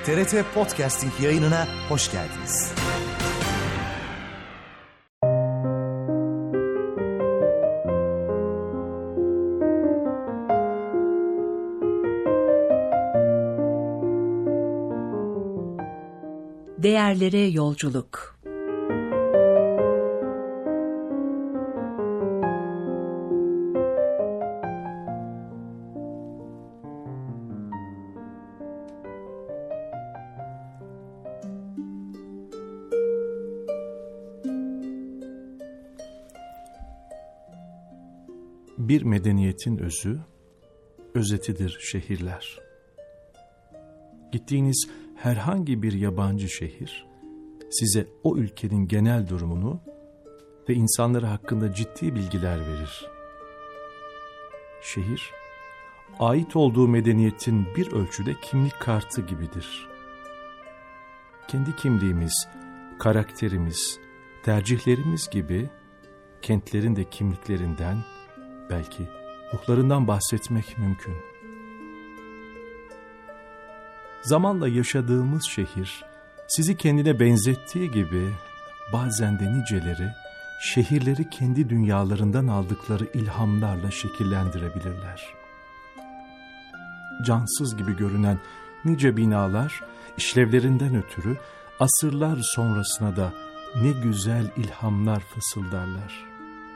TRT Podcasting yayınına hoş geldiniz. Değerlere yolculuk. Bir medeniyetin özü, özetidir şehirler. Gittiğiniz herhangi bir yabancı şehir, size o ülkenin genel durumunu ve insanları hakkında ciddi bilgiler verir. Şehir, ait olduğu medeniyetin bir ölçüde kimlik kartı gibidir. Kendi kimliğimiz, karakterimiz, tercihlerimiz gibi kentlerin de kimliklerinden, belki ruhlarından bahsetmek mümkün. Zamanla yaşadığımız şehir, sizi kendine benzettiği gibi bazen de niceleri, şehirleri kendi dünyalarından aldıkları ilhamlarla şekillendirebilirler. Cansız gibi görünen nice binalar, işlevlerinden ötürü asırlar sonrasına da ne güzel ilhamlar fısıldarlar.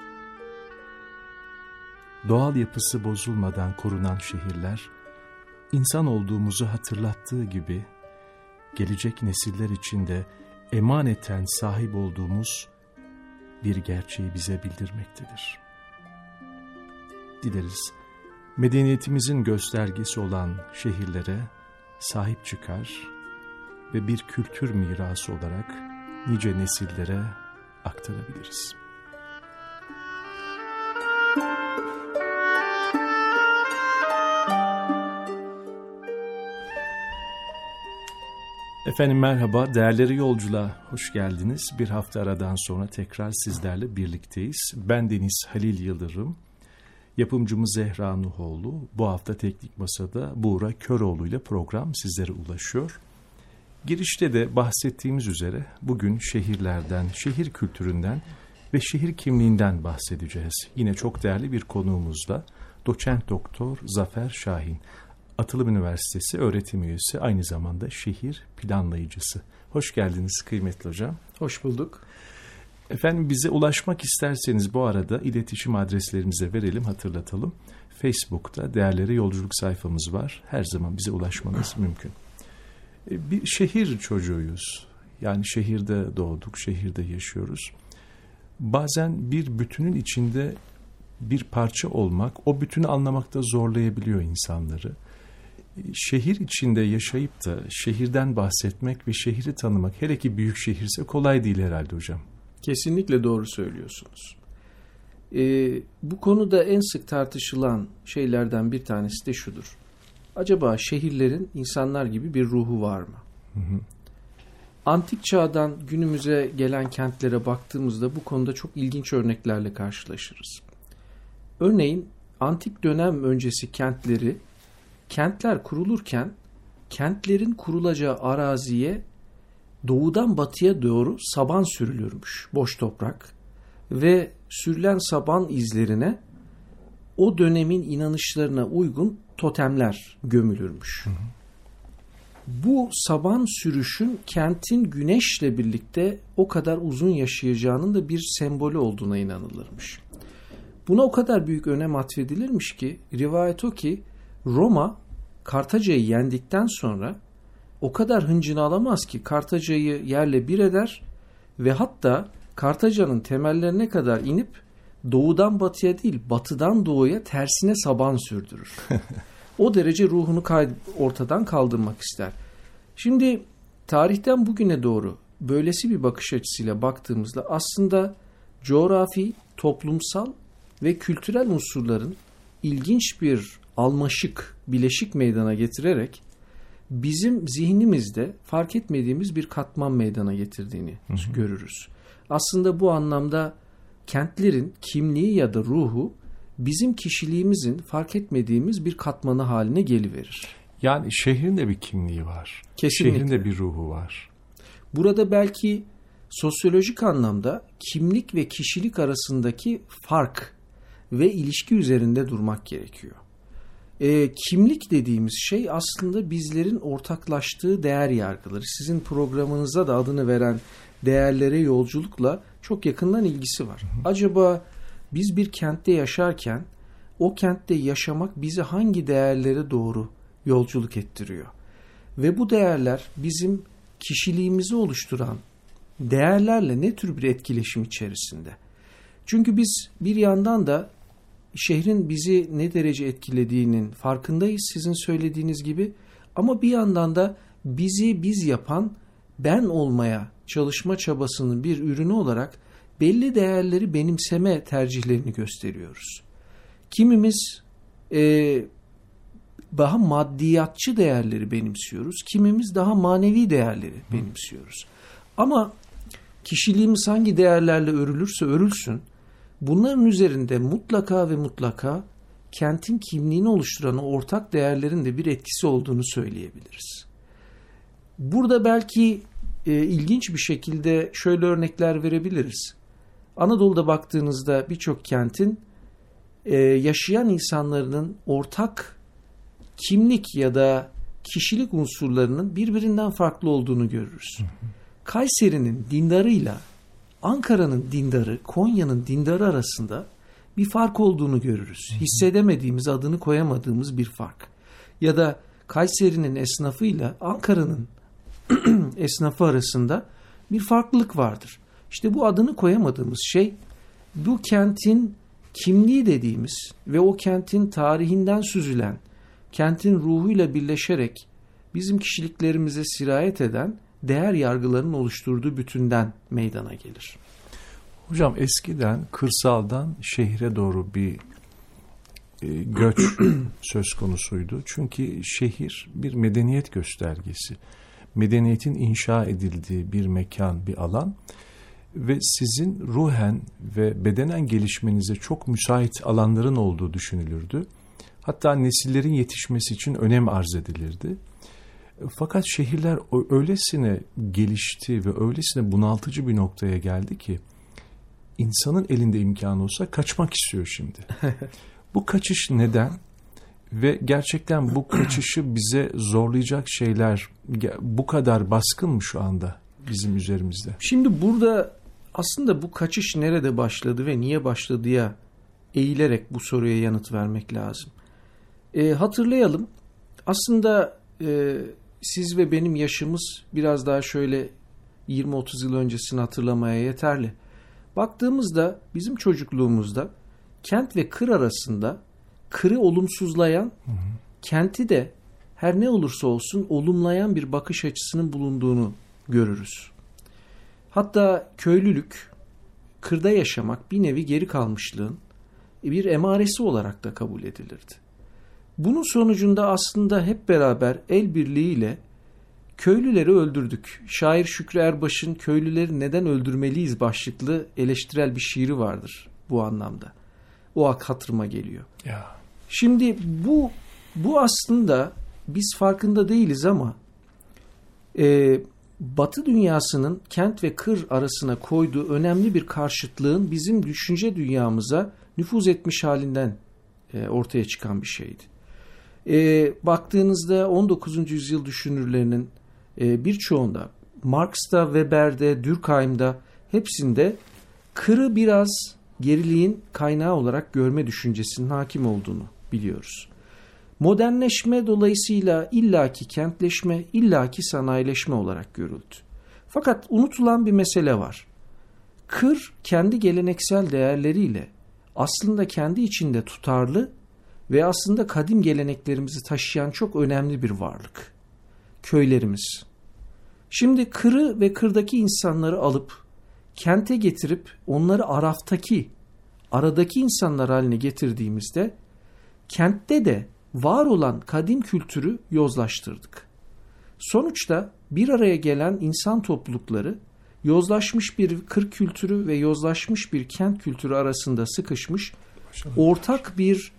Doğal yapısı bozulmadan korunan şehirler, insan olduğumuzu hatırlattığı gibi, gelecek nesiller için de emaneten sahip olduğumuz bir gerçeği bize bildirmektedir. Dileriz, medeniyetimizin göstergesi olan şehirlere sahip çıkar ve bir kültür mirası olarak nice nesillere aktarabiliriz. Efendim merhaba, değerleri yolculuğa hoş geldiniz. Bir hafta aradan sonra tekrar sizlerle birlikteyiz. Ben Deniz Halil Yıldırım, yapımcımız Zehra Nuhoğlu. Bu hafta Teknik Masa'da Buğra Köroğlu ile program sizlere ulaşıyor. Girişte de bahsettiğimiz üzere bugün şehirlerden, şehir kültüründen ve şehir kimliğinden bahsedeceğiz. Yine çok değerli bir konuğumuzla Doçent Doktor Zafer Şahin. Atılım Üniversitesi öğretim üyesi, aynı zamanda şehir planlayıcısı. Hoş geldiniz kıymetli hocam. Hoş bulduk. Efendim bize ulaşmak isterseniz bu arada iletişim adreslerimize verelim, hatırlatalım. Facebook'ta Değerlere Yolculuk sayfamız var. Her zaman bize ulaşmanız mümkün. Bir şehir çocuğuyuz. Yani şehirde doğduk, şehirde yaşıyoruz. Bazen bir bütünün içinde bir parça olmak, o bütünü anlamakta zorlayabiliyor insanları. Şehir içinde yaşayıp da şehirden bahsetmek ve şehri tanımak, hele ki büyük şehirse kolay değil herhalde hocam. Kesinlikle doğru söylüyorsunuz. Bu konuda en sık tartışılan şeylerden bir tanesi de şudur. Acaba şehirlerin insanlar gibi bir ruhu var mı? Hı hı. Antik çağdan günümüze gelen kentlere baktığımızda bu konuda çok ilginç örneklerle karşılaşırız. Örneğin antik dönem öncesi kentler kurulurken kentlerin kurulacağı araziye doğudan batıya doğru saban sürülürmüş, boş toprak, ve sürülen saban izlerine o dönemin inanışlarına uygun totemler gömülürmüş. Hı hı. Bu saban sürüşün kentin güneşle birlikte o kadar uzun yaşayacağının da bir sembolü olduğuna inanılırmış. Buna o kadar büyük önem atfedilirmiş ki rivayet o ki Roma Kartaca'yı yendikten sonra o kadar hıncını alamaz ki Kartaca'yı yerle bir eder ve hatta Kartaca'nın temellerine kadar inip doğudan batıya değil batıdan doğuya tersine saban sürdürür. O derece ruhunu ortadan kaldırmak ister. Şimdi tarihten bugüne doğru böylesi bir bakış açısıyla baktığımızda aslında coğrafi, toplumsal ve kültürel unsurların ilginç bir almaşık, bileşik meydana getirerek bizim zihnimizde fark etmediğimiz bir katman meydana getirdiğini görürüz. Aslında bu anlamda kentlerin kimliği ya da ruhu bizim kişiliğimizin fark etmediğimiz bir katmanı haline geliverir. Yani şehrin de bir kimliği var. Kesinlikle. Şehrin de bir ruhu var. Burada belki sosyolojik anlamda kimlik ve kişilik arasındaki fark ve ilişki üzerinde durmak gerekiyor. Kimlik dediğimiz şey aslında bizlerin ortaklaştığı değer yargıları. Sizin programınıza da adını veren değerlere yolculukla çok yakından ilgisi var. Acaba biz bir kentte yaşarken o kentte yaşamak bizi hangi değerlere doğru yolculuk ettiriyor? Ve bu değerler bizim kişiliğimizi oluşturan değerlerle ne tür bir etkileşim içerisinde? Çünkü biz bir yandan da şehrin bizi ne derece etkilediğinin farkındayız sizin söylediğiniz gibi. Ama bir yandan da bizi biz yapan ben olmaya çalışma çabasının bir ürünü olarak belli değerleri benimseme tercihlerini gösteriyoruz. Kimimiz daha maddiyatçı değerleri benimsiyoruz. Kimimiz daha manevi değerleri benimsiyoruz. Ama kişiliğimiz hangi değerlerle örülürse örülsün, bunların üzerinde mutlaka ve mutlaka kentin kimliğini oluşturan o ortak değerlerin de bir etkisi olduğunu söyleyebiliriz. Burada belki ilginç bir şekilde şöyle örnekler verebiliriz. Anadolu'da baktığınızda birçok kentin yaşayan insanların ortak kimlik ya da kişilik unsurlarının birbirinden farklı olduğunu görürüz. Kayseri'nin dindarıyla Ankara'nın dindarı, Konya'nın dindarı arasında bir fark olduğunu görürüz. Hissedemediğimiz, adını koyamadığımız bir fark. Ya da Kayseri'nin esnafıyla Ankara'nın esnafı arasında bir farklılık vardır. İşte bu adını koyamadığımız şey, bu kentin kimliği dediğimiz ve o kentin tarihinden süzülen, kentin ruhuyla birleşerek bizim kişiliklerimize sirayet eden değer yargılarının oluşturduğu bütünden meydana gelir. Hocam eskiden kırsaldan şehre doğru bir göç söz konusuydu. Çünkü şehir bir medeniyet göstergesi. Medeniyetin inşa edildiği bir mekan, bir alan ve sizin ruhen ve bedenen gelişmenize çok müsait alanların olduğu düşünülürdü. Hatta nesillerin yetişmesi için önem arz edilirdi. Fakat şehirler öylesine gelişti ve öylesine bunaltıcı bir noktaya geldi ki insanın elinde imkan olsa kaçmak istiyor şimdi. Bu kaçış neden? Ve gerçekten bu kaçışı bize zorlayacak şeyler bu kadar baskın mı şu anda bizim üzerimizde? Şimdi burada aslında bu kaçış nerede başladı ve niye başladıya eğilerek bu soruya yanıt vermek lazım. Hatırlayalım. Aslında siz ve benim yaşımız biraz daha şöyle 20-30 yıl öncesini hatırlamaya yeterli. Baktığımızda bizim çocukluğumuzda kent ve kır arasında kırı olumsuzlayan, kenti de her ne olursa olsun olumlayan bir bakış açısının bulunduğunu görürüz. Hatta köylülük, kırda yaşamak bir nevi geri kalmışlığın bir emaresi olarak da kabul edilirdi. Bunun sonucunda aslında hep beraber el birliğiyle köylüleri öldürdük. Şair Şükrü Erbaş'ın "Köylüleri neden öldürmeliyiz" başlıklı eleştirel bir şiiri vardır bu anlamda. O hatırıma geliyor. Ya. Şimdi bu aslında biz farkında değiliz ama Batı dünyasının kent ve kır arasına koyduğu önemli bir karşıtlığın bizim düşünce dünyamıza nüfuz etmiş halinden ortaya çıkan bir şeydi. Baktığınızda 19. yüzyıl düşünürlerinin birçoğunda, Marx'ta, Weber'de, Durkheim'da hepsinde kırı biraz geriliğin kaynağı olarak görme düşüncesinin hakim olduğunu biliyoruz. Modernleşme dolayısıyla illaki kentleşme, illaki sanayileşme olarak görüldü. Fakat unutulan bir mesele var. Kır kendi geleneksel değerleriyle aslında kendi içinde tutarlı ve aslında kadim geleneklerimizi taşıyan çok önemli bir varlık. Köylerimiz. Şimdi kırı ve kırdaki insanları alıp kente getirip onları aradaki insanlar haline getirdiğimizde kentte de var olan kadim kültürü yozlaştırdık. Sonuçta bir araya gelen insan toplulukları yozlaşmış bir kır kültürü ve yozlaşmış bir kent kültürü arasında sıkışmış ortak bir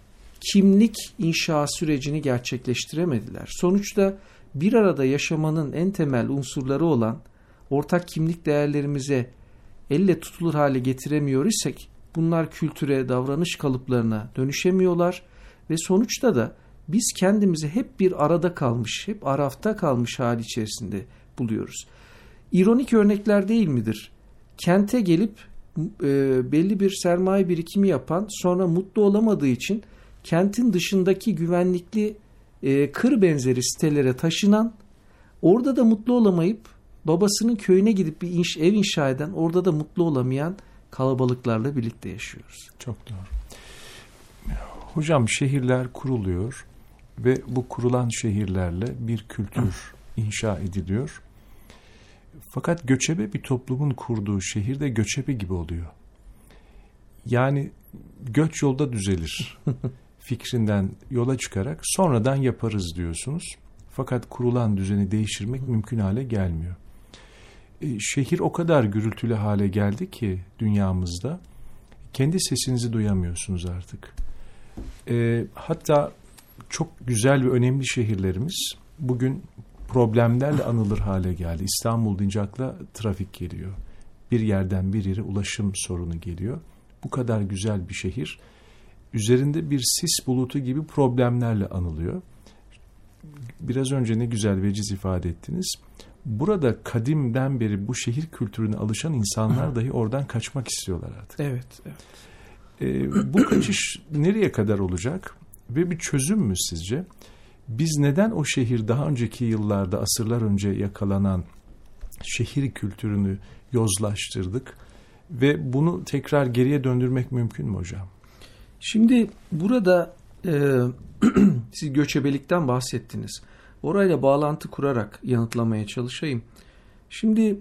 kimlik inşa sürecini gerçekleştiremediler. Sonuçta bir arada yaşamanın en temel unsurları olan ortak kimlik değerlerimize elle tutulur hale getiremiyor isek bunlar kültüre, davranış kalıplarına dönüşemiyorlar ve sonuçta da biz kendimizi hep bir arada kalmış, hep arafta kalmış hal içerisinde buluyoruz. İronik örnekler değil midir? Kente gelip belli bir sermaye birikimi yapan, sonra mutlu olamadığı için kentin dışındaki güvenlikli kır benzeri sitelere taşınan, orada da mutlu olamayıp babasının köyüne gidip bir ev inşa eden, orada da mutlu olamayan kalabalıklarla birlikte yaşıyoruz. Çok doğru. Hocam, şehirler kuruluyor ve bu kurulan şehirlerle bir kültür inşa ediliyor. Fakat göçebe bir toplumun kurduğu şehir de göçebe gibi oluyor. Yani göç yolda düzelir fikrinden yola çıkarak sonradan yaparız diyorsunuz. Fakat kurulan düzeni değiştirmek mümkün hale gelmiyor. Şehir o kadar gürültülü hale geldi ki dünyamızda kendi sesinizi duyamıyorsunuz artık. Hatta çok güzel ve önemli şehirlerimiz bugün problemlerle anılır hale geldi. İstanbul deyince akla trafik geliyor. Bir yerden bir yere ulaşım sorunu geliyor. Bu kadar güzel bir şehir üzerinde bir sis bulutu gibi problemlerle anılıyor. Biraz önce ne güzel veciz ifade ettiniz. Burada kadimden beri bu şehir kültürüne alışan insanlar dahi oradan kaçmak istiyorlar artık. Evet. Bu kaçış nereye kadar olacak ve bir çözüm mü sizce? Biz neden o şehir daha önceki yıllarda, asırlar önce yakalanan şehir kültürünü yozlaştırdık ve bunu tekrar geriye döndürmek mümkün mü hocam? Şimdi burada siz göçebelikten bahsettiniz. Orayla bağlantı kurarak yanıtlamaya çalışayım. Şimdi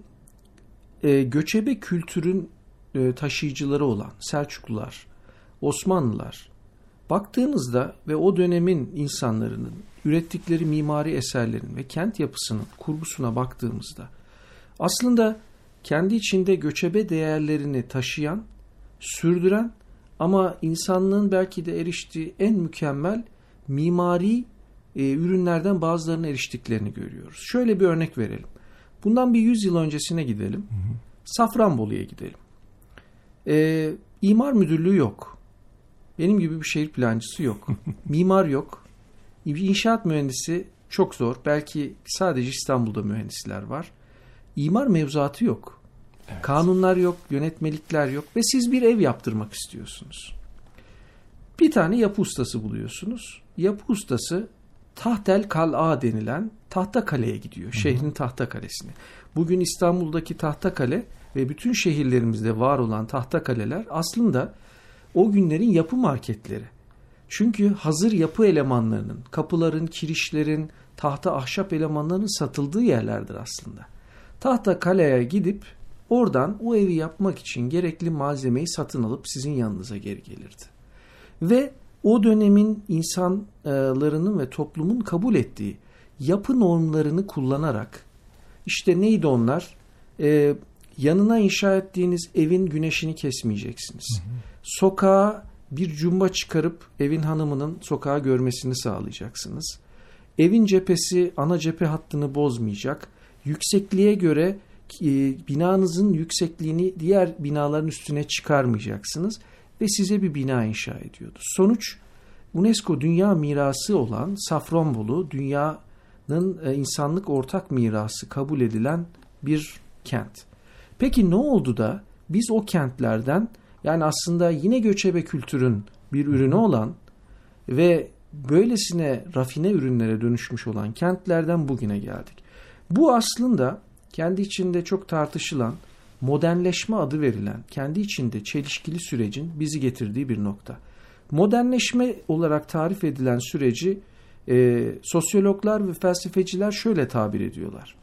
göçebe kültürün taşıyıcıları olan Selçuklular, Osmanlılar baktığınızda ve o dönemin insanların ürettikleri mimari eserlerin ve kent yapısının kurgusuna baktığımızda aslında kendi içinde göçebe değerlerini taşıyan, sürdüren ama insanlığın belki de eriştiği en mükemmel mimari ürünlerden bazılarına eriştiklerini görüyoruz. Şöyle bir örnek verelim. Bundan bir 100 yıl öncesine gidelim. Safranbolu'ya gidelim. İmar müdürlüğü yok. Benim gibi bir şehir plancısı yok. Mimar yok. İnşaat mühendisi çok zor. Belki sadece İstanbul'da mühendisler var. İmar mevzuatı yok. Evet. Kanunlar yok, yönetmelikler yok ve siz bir ev yaptırmak istiyorsunuz. Bir tane yapı ustası buluyorsunuz. Yapı ustası Tahtel Kal'a denilen Tahtakale'ye gidiyor. Şehrin Tahtakalesi'ne. Bugün İstanbul'daki Tahtakale ve bütün şehirlerimizde var olan tahtakaleler aslında o günlerin yapı marketleri. Çünkü hazır yapı elemanlarının, kapıların, kirişlerin, tahta ahşap elemanlarının satıldığı yerlerdir aslında. Tahtakale'ye gidip oradan o evi yapmak için gerekli malzemeyi satın alıp sizin yanınıza geri gelirdi. Ve o dönemin insanlarının ve toplumun kabul ettiği yapı normlarını kullanarak, işte neydi onlar? Yanına inşa ettiğiniz evin güneşini kesmeyeceksiniz. Sokağa bir cumba çıkarıp evin hanımının sokağı görmesini sağlayacaksınız. Evin cephesi ana cephe hattını bozmayacak. Yüksekliğe göre binanızın yüksekliğini diğer binaların üstüne çıkarmayacaksınız ve size bir bina inşa ediyordu. Sonuç, UNESCO Dünya Mirası olan Safranbolu, dünyanın insanlık ortak mirası kabul edilen bir kent. Peki ne oldu da biz o kentlerden, yani aslında yine göçebe kültürün bir ürünü olan ve böylesine rafine ürünlere dönüşmüş olan kentlerden bugüne geldik? Bu aslında kendi içinde çok tartışılan, modernleşme adı verilen, kendi içinde çelişkili sürecin bizi getirdiği bir nokta. Modernleşme olarak tarif edilen süreci sosyologlar ve felsefeciler şöyle tabir ediyorlar.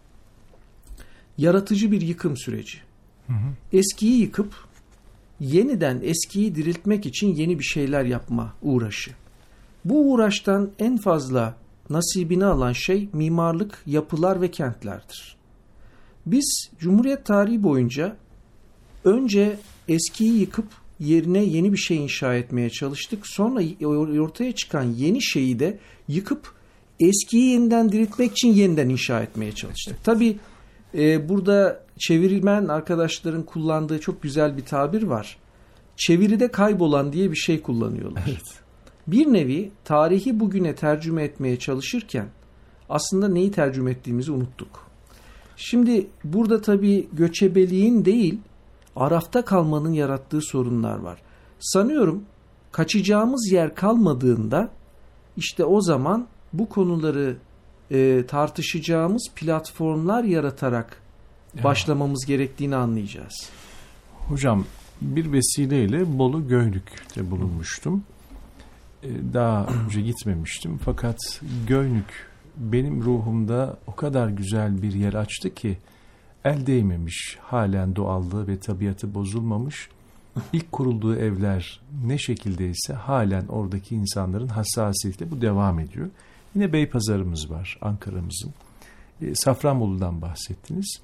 Yaratıcı bir yıkım süreci. Eskiyi yıkıp yeniden eskiyi diriltmek için yeni bir şeyler yapma uğraşı. Bu uğraştan en fazla nasibini alan şey mimarlık, yapılar ve kentlerdir. Biz Cumhuriyet tarihi boyunca önce eskiyi yıkıp yerine yeni bir şey inşa etmeye çalıştık. Sonra ortaya çıkan yeni şeyi de yıkıp eskiyi yeniden diriltmek için yeniden inşa etmeye çalıştık. Tabii burada çevirmen arkadaşların kullandığı çok güzel bir tabir var. Çeviride kaybolan diye bir şey kullanıyorlar. Evet. Bir nevi tarihi bugüne tercüme etmeye çalışırken aslında neyi tercüme ettiğimizi unuttuk. Şimdi burada tabii göçebeliğin değil, arafta kalmanın yarattığı sorunlar var. Sanıyorum kaçacağımız yer kalmadığında işte o zaman bu konuları tartışacağımız platformlar yaratarak başlamamız gerektiğini anlayacağız. Hocam, bir vesileyle Bolu Göynük'te bulunmuştum. Daha önce gitmemiştim. Fakat Göynük benim ruhumda o kadar güzel bir yer açtı ki el değmemiş, halen doğallığı ve tabiatı bozulmamış. İlk kurulduğu evler ne şekildeyse halen oradaki insanların hassasiyetiyle bu devam ediyor. Yine Beypazarımız var, Ankara'mızın. Safranbolu'dan bahsettiniz.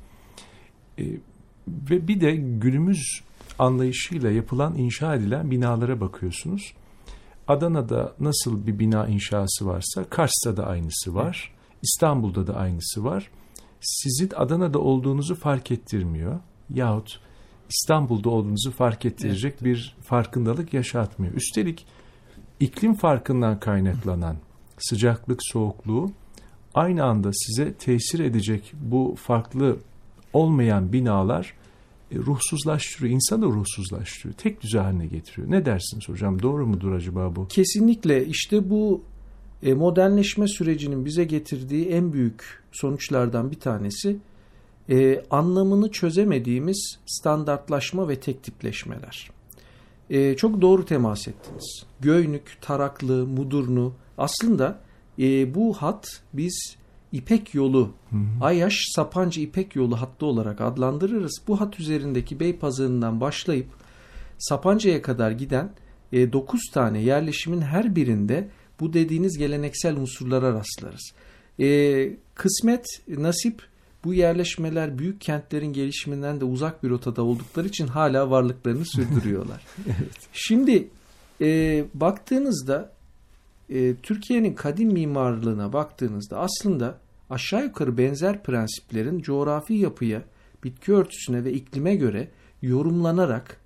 Ve bir de günümüz anlayışıyla yapılan, inşa edilen binalara bakıyorsunuz. Adana'da nasıl bir bina inşası varsa Kars'ta da aynısı var. İstanbul'da da aynısı var. Sizin Adana'da olduğunuzu fark ettirmiyor. Yahut İstanbul'da olduğunuzu fark ettirecek bir farkındalık yaşatmıyor. Üstelik iklim farkından kaynaklanan sıcaklık, soğukluğu aynı anda size tesir edecek bu farklı olmayan binalar ruhsuzlaştırıyor, insanı ruhsuzlaştırıyor, tek düze haline getiriyor. Ne dersiniz hocam? Doğru mudur acaba bu? Kesinlikle. İşte bu modernleşme sürecinin bize getirdiği en büyük sonuçlardan bir tanesi anlamını çözemediğimiz standartlaşma ve tek tipleşmeler. Çok doğru temas ettiniz. Göynük, Taraklı, Mudurnu, aslında bu hat biz İpek Yolu, Ayaş-Sapanca İpek Yolu hattı olarak adlandırırız. Bu hat üzerindeki Beypazarı'ndan başlayıp Sapanca'ya kadar giden 9 tane yerleşimin her birinde bu dediğiniz geleneksel unsurlara rastlarız. Kısmet, nasip, bu yerleşmeler büyük kentlerin gelişiminden de uzak bir rotada oldukları için hala varlıklarını sürdürüyorlar. Evet. Şimdi baktığınızda Türkiye'nin kadim mimarlığına baktığınızda aslında aşağı yukarı benzer prensiplerin coğrafi yapıya, bitki örtüsüne ve iklime göre yorumlanarak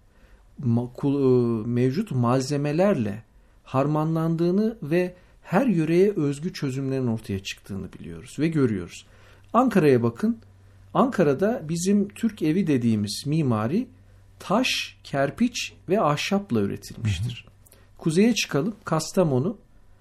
mevcut malzemelerle harmanlandığını ve her yöreye özgü çözümlerin ortaya çıktığını biliyoruz ve görüyoruz. Ankara'ya bakın. Ankara'da bizim Türk evi dediğimiz mimari taş, kerpiç ve ahşapla üretilmiştir. Kuzeye çıkalım. Kastamonu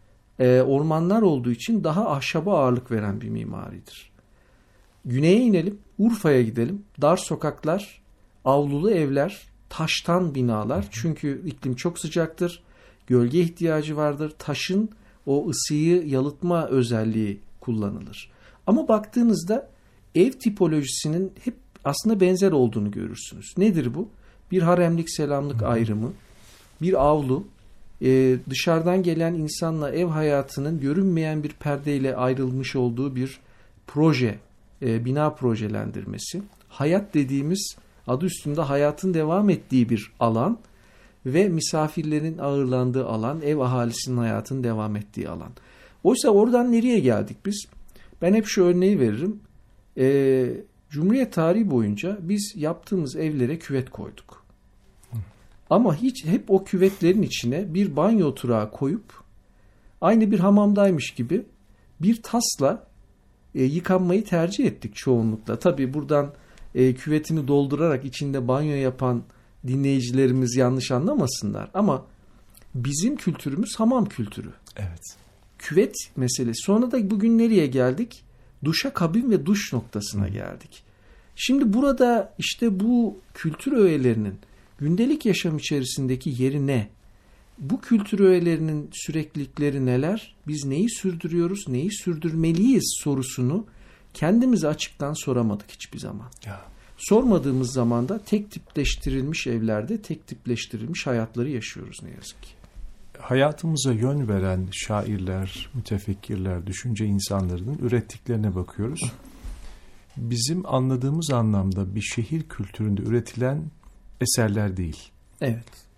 ormanlar olduğu için daha ahşaba ağırlık veren bir mimaridir. Güneye inelim. Urfa'ya gidelim. Dar sokaklar, avlulu evler, taştan binalar. Çünkü iklim çok sıcaktır. Gölge ihtiyacı vardır. Taşın o ısıyı yalıtma özelliği kullanılır. Ama baktığınızda ev tipolojisinin hep aslında benzer olduğunu görürsünüz. Nedir bu? Bir haremlik selamlık ayrımı, bir avlu, dışarıdan gelen insanla ev hayatının görünmeyen bir perdeyle ayrılmış olduğu bir proje, bina projelendirmesi. Hayat dediğimiz adı üstünde hayatın devam ettiği bir alan ve misafirlerin ağırlandığı alan, ev ahalisinin hayatının devam ettiği alan. Oysa oradan nereye geldik biz? Ben hep şu örneği veririm. Cumhuriyet tarihi boyunca biz yaptığımız evlere küvet koyduk. Ama hep o küvetlerin içine bir banyo oturağı koyup aynı bir hamamdaymış gibi bir tasla yıkanmayı tercih ettik çoğunlukla. Tabii buradan küvetini doldurarak içinde banyo yapan dinleyicilerimiz yanlış anlamasınlar. Ama bizim kültürümüz hamam kültürü. Evet. Küvet meselesi. Sonra da bugün nereye geldik? Duşa kabin ve duş noktasına geldik. Şimdi burada işte bu kültür öğelerinin gündelik yaşam içerisindeki yeri ne? Bu kültür öğelerinin süreklilikleri neler? Biz neyi sürdürüyoruz, neyi sürdürmeliyiz sorusunu kendimize açıktan soramadık hiçbir zaman. Ya. Sormadığımız zaman da tek tipleştirilmiş evlerde tek tipleştirilmiş hayatları yaşıyoruz ne yazık ki. Hayatımıza yön veren şairler, mütefekkirler, düşünce insanlarının ürettiklerine bakıyoruz. Bizim anladığımız anlamda bir şehir kültüründe üretilen eserler değil. Evet.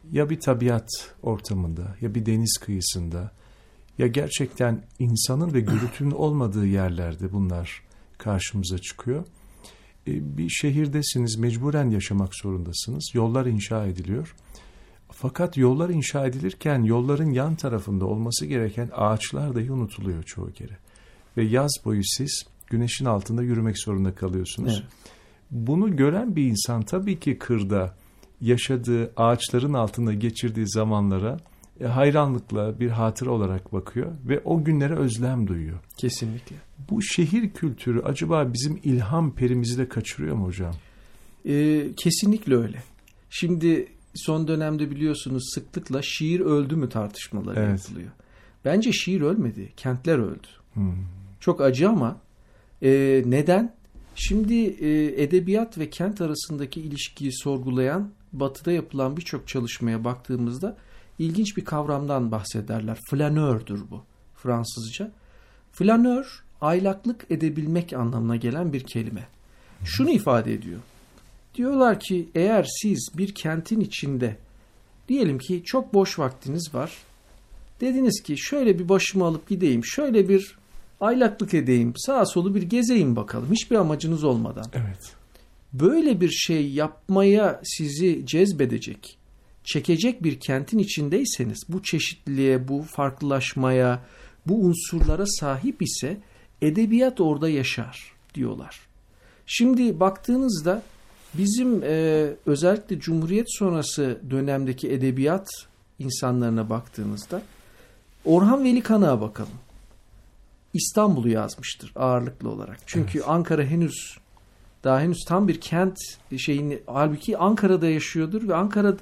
ya bir tabiat ortamında ya bir deniz kıyısında ya gerçekten insanın ve gürültünün olmadığı yerlerde bunlar karşımıza çıkıyor. Bir şehirdesiniz, mecburen yaşamak zorundasınız. Yollar inşa ediliyor. Fakat yollar inşa edilirken yolların yan tarafında olması gereken ağaçlar dahi unutuluyor çoğu kere. Ve yaz boyu siz güneşin altında yürümek zorunda kalıyorsunuz. Evet. Bunu gören bir insan tabii ki kırda yaşadığı, ağaçların altında geçirdiği zamanlara hayranlıkla bir hatıra olarak bakıyor ve o günlere özlem duyuyor. Kesinlikle. Bu şehir kültürü acaba bizim ilham perimizi de kaçırıyor mu hocam? Kesinlikle öyle. Şimdi son dönemde biliyorsunuz sıklıkla şiir öldü mü tartışmaları yapılıyor. Bence şiir ölmedi, kentler öldü. Çok acı ama neden? Şimdi edebiyat ve kent arasındaki ilişkiyi sorgulayan, Batı'da yapılan birçok çalışmaya baktığımızda ilginç bir kavramdan bahsederler. Flanördür bu Fransızca. Flanör, aylaklık edebilmek anlamına gelen bir kelime. Şunu ifade ediyor. Diyorlar ki eğer siz bir kentin içinde, diyelim ki çok boş vaktiniz var. Dediniz ki şöyle bir başımı alıp gideyim, şöyle bir aylaklık edeyim, sağa solu bir gezeyim bakalım. Hiçbir amacınız olmadan. Evet. Böyle bir şey yapmaya sizi cezbedecek, çekecek bir kentin içindeyseniz, bu çeşitliliğe, bu farklılaşmaya, bu unsurlara sahip ise edebiyat orada yaşar diyorlar. Şimdi baktığınızda bizim özellikle Cumhuriyet sonrası dönemdeki edebiyat insanlarına baktığınızda Orhan Veli Kanık'a bakalım. İstanbul'u yazmıştır ağırlıklı olarak. Çünkü evet. Ankara henüz tam bir kent şeyini, halbuki Ankara'da yaşıyordur ve Ankara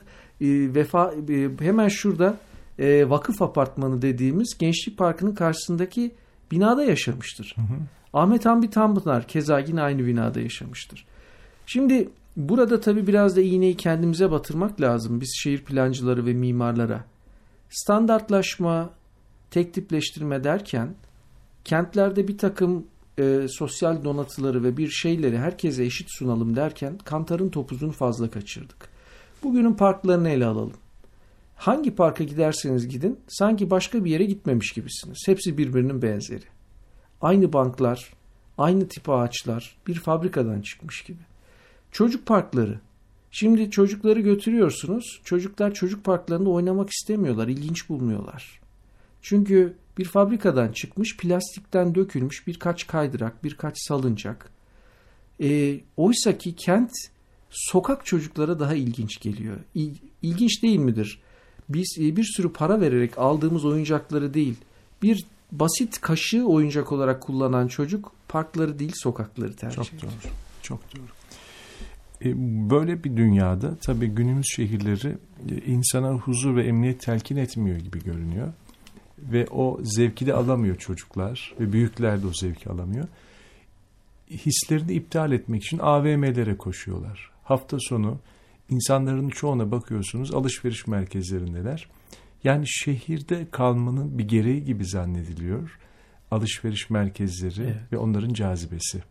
hemen şurada Vakıf Apartmanı dediğimiz Gençlik Parkı'nın karşısındaki binada yaşamıştır. Hı hı. Ahmet Hamdi Tanpınar keza yine aynı binada yaşamıştır. Şimdi burada tabii biraz da iğneyi kendimize batırmak lazım. Biz şehir plancıları ve mimarlara. Standartlaşma, tek tipleştirme derken kentlerde bir takım sosyal donatıları ve bir şeyleri herkese eşit sunalım derken kantarın topuzunu fazla kaçırdık. Bugünün parklarını ele alalım. Hangi parka giderseniz gidin sanki başka bir yere gitmemiş gibisiniz. Hepsi birbirinin benzeri. Aynı banklar, aynı tip ağaçlar bir fabrikadan çıkmış gibi. Çocuk parkları. Şimdi çocukları götürüyorsunuz. Çocuklar çocuk parklarında oynamak istemiyorlar, ilginç bulmuyorlar. Çünkü bir fabrikadan çıkmış, plastikten dökülmüş birkaç kaydırak, birkaç salıncak. Oysa ki kent sokak çocuklara daha ilginç geliyor. İlginç değil midir? Biz bir sürü para vererek aldığımız oyuncakları değil, bir basit kaşığı oyuncak olarak kullanan çocuk parkları değil sokakları tercih ediyor. Çok doğru, çok doğru. Böyle bir dünyada tabii günümüz şehirleri insana huzur ve emniyet telkin etmiyor gibi görünüyor. Ve o zevki de alamıyor çocuklar ve büyükler de o zevki alamıyor. Hislerini iptal etmek için AVM'lere koşuyorlar. Hafta sonu insanların çoğuna bakıyorsunuz alışveriş merkezlerindeler. Yani şehirde kalmanın bir gereği gibi zannediliyor. Alışveriş merkezleri evet. Ve onların cazibesi.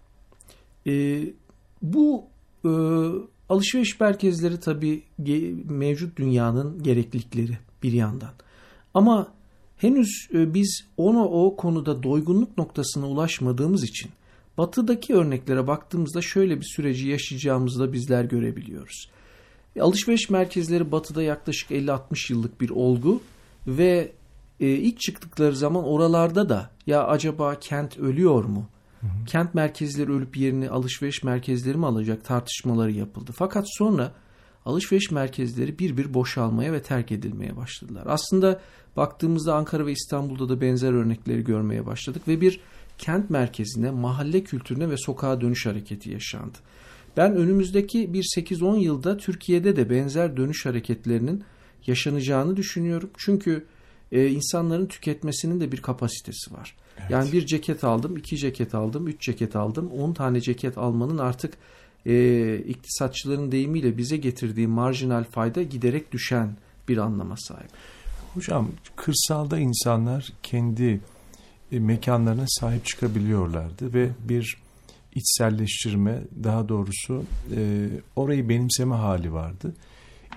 Bu alışveriş merkezleri tabii mevcut dünyanın gereklilikleri bir yandan. Ama henüz biz o konuda doygunluk noktasına ulaşmadığımız için Batı'daki örneklere baktığımızda şöyle bir süreci yaşayacağımızı da bizler görebiliyoruz. Alışveriş merkezleri Batı'da yaklaşık 50-60 yıllık bir olgu ve ilk çıktıkları zaman oralarda da ya acaba kent ölüyor mu? Hı hı. Kent merkezleri ölüp yerini alışveriş merkezleri mi alacak tartışmaları yapıldı. Fakat sonra alışveriş merkezleri bir boşalmaya ve terk edilmeye başladılar. Aslında baktığımızda Ankara ve İstanbul'da da benzer örnekleri görmeye başladık ve bir kent merkezine, mahalle kültürüne ve sokağa dönüş hareketi yaşandı. Ben önümüzdeki bir 8-10 yılda Türkiye'de de benzer dönüş hareketlerinin yaşanacağını düşünüyorum. Çünkü insanların tüketmesinin de bir kapasitesi var. Evet. Yani bir ceket aldım, 2 ceket aldım, 3 ceket aldım, 10 tane ceket almanın artık iktisatçıların deyimiyle bize getirdiği marjinal fayda giderek düşen bir anlama sahip. Hocam kırsalda insanlar kendi mekanlarına sahip çıkabiliyorlardı ve bir içselleştirme, daha doğrusu orayı benimseme hali vardı.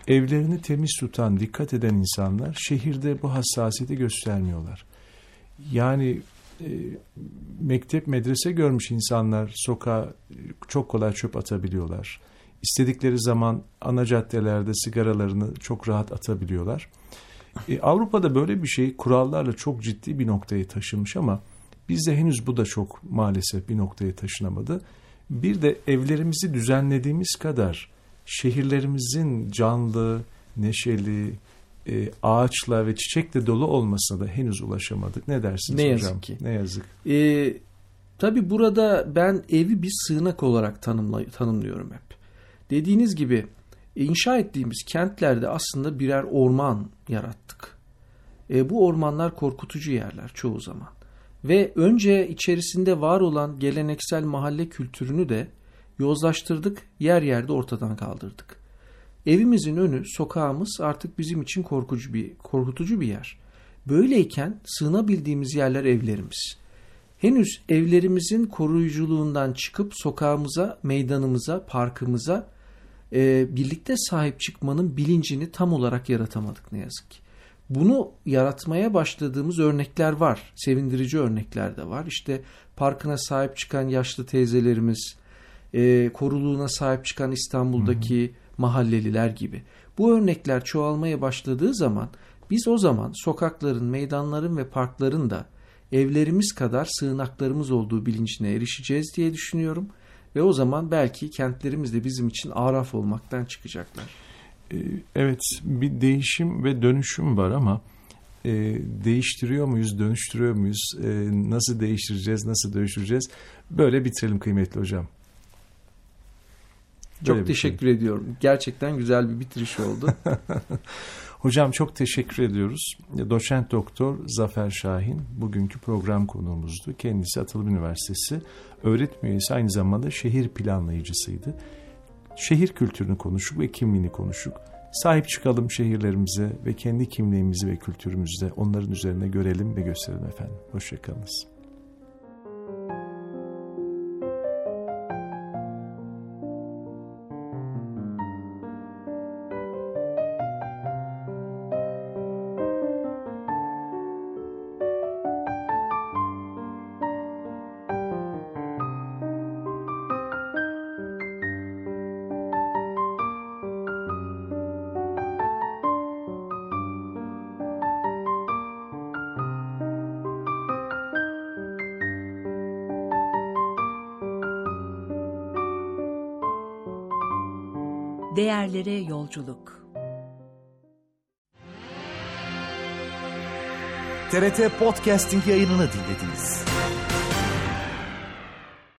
evlerini temiz tutan, dikkat eden insanlar şehirde bu hassasiyeti göstermiyorlar. Yani mektep, medrese görmüş insanlar sokağa çok kolay çöp atabiliyorlar. İstedikleri zaman ana caddelerde sigaralarını çok rahat atabiliyorlar. Avrupa'da böyle bir şey kurallarla çok ciddi bir noktaya taşınmış ama bizde henüz bu da çok maalesef bir noktaya taşınamadı. Bir de evlerimizi düzenlediğimiz kadar şehirlerimizin canlı, neşeli, ağaçla ve çiçekle dolu olmasına da henüz ulaşamadık. Ne dersiniz hocam? Ne yazık ki. Ne yazık. Tabii burada ben evi bir sığınak olarak tanımlıyorum hep. Dediğiniz gibi inşa ettiğimiz kentlerde aslında birer orman yarattık. Bu ormanlar korkutucu yerler çoğu zaman. Ve önce içerisinde var olan geleneksel mahalle kültürünü de yozlaştırdık, yer yerde ortadan kaldırdık. Evimizin önü, sokağımız artık bizim için korkutucu bir yer. Böyleyken sığınabildiğimiz yerler evlerimiz. Henüz evlerimizin koruyuculuğundan çıkıp sokağımıza, meydanımıza, parkımıza birlikte sahip çıkmanın bilincini tam olarak yaratamadık ne yazık ki. Bunu yaratmaya başladığımız örnekler var. Sevindirici örnekler de var. İşte parkına sahip çıkan yaşlı teyzelerimiz, koruluğuna sahip çıkan İstanbul'daki mahalleliler gibi. Bu örnekler çoğalmaya başladığı zaman biz o zaman sokakların, meydanların ve parkların da evlerimiz kadar sığınaklarımız olduğu bilincine erişeceğiz diye düşünüyorum. Ve o zaman belki kentlerimiz de bizim için araf olmaktan çıkacaklar. Evet, bir değişim ve dönüşüm var ama değiştiriyor muyuz, dönüştürüyor muyuz, nasıl değiştireceğiz, nasıl dönüştüreceğiz? Böyle bitirelim kıymetli hocam. Çok teşekkür ediyorum. Gerçekten güzel bir bitiriş oldu. Hocam çok teşekkür ediyoruz. Doçent Doktor Zafer Şahin bugünkü program konuğumuzdu. Kendisi Atılım Üniversitesi öğretim üyesi, aynı zamanda şehir planlayıcısıydı. Şehir kültürünü konuştuk ve kimliğini konuştuk. Sahip çıkalım şehirlerimize ve kendi kimliğimizi ve kültürümüzü de onların üzerine görelim ve gösterelim efendim. Hoşçakalınız. Değerlere yolculuk. TRT Podcasting yayınını dinlediniz.